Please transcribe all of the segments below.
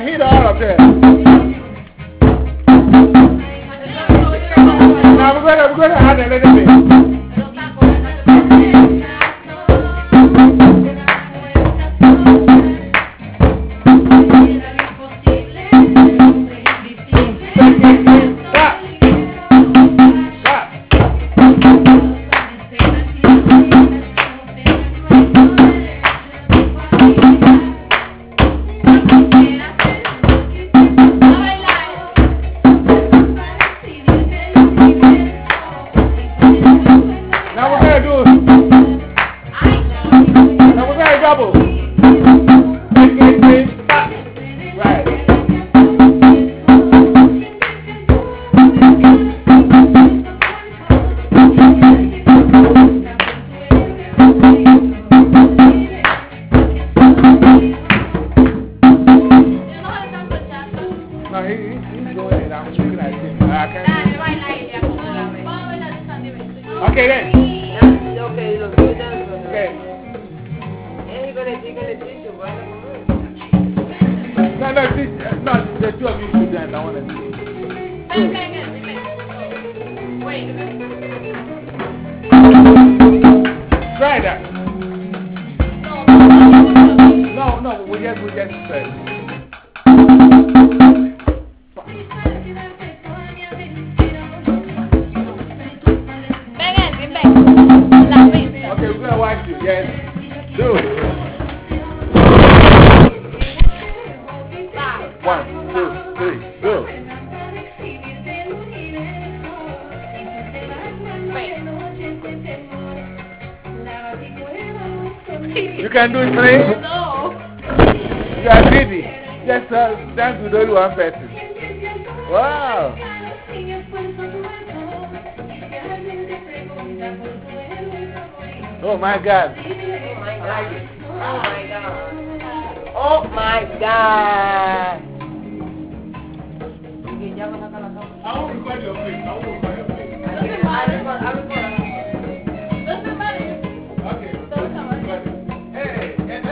Hit all of them. Now we're going to add a little bit. Okay then. Okay, look, you dance. Okay. And you're gonna teach you, right? No, the two of you should dance. I want to see. Wait. Try that. No, we just say. Okay, we're gonna watch you. Yes. Do it. 1, 2, 3, go. You can do it, please? No. You are greedy. Just dance with only one person. Wow. Oh my God. Oh my God. I will record your face. Doesn't matter. Doesn't matter. Okay. Hey,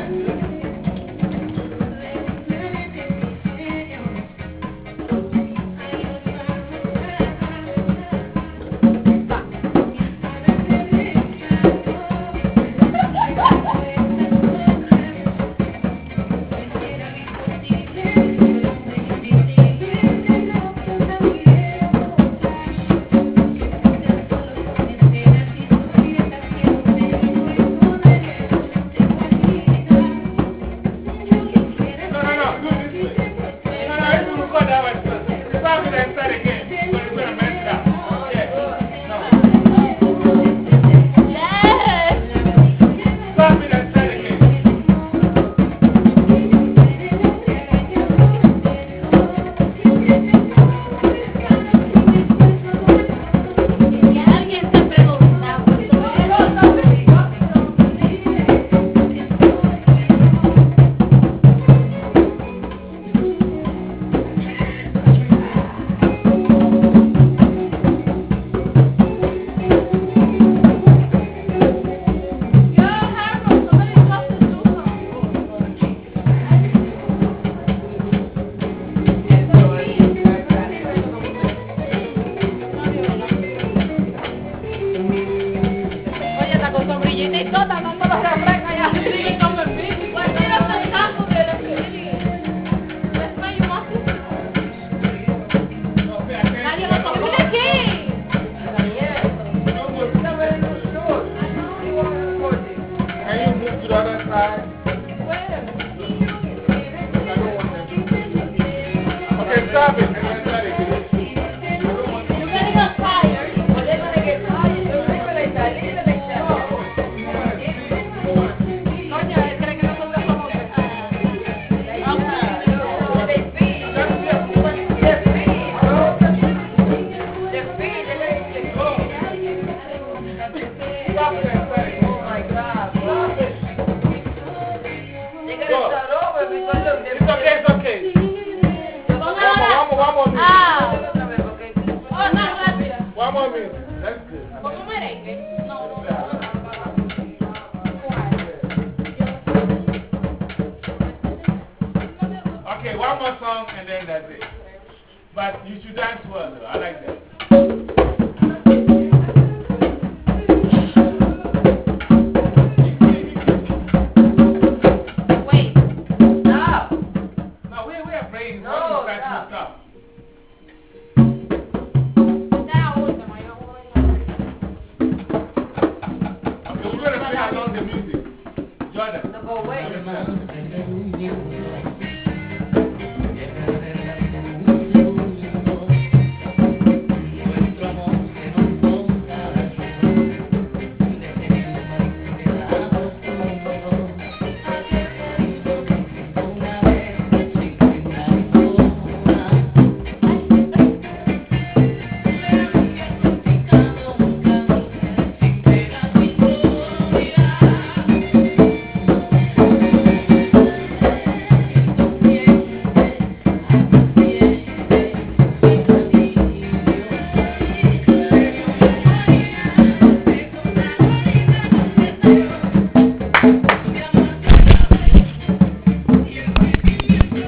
stop it. It's okay. One more. song and then that's it. But you should dance well, though. I like that.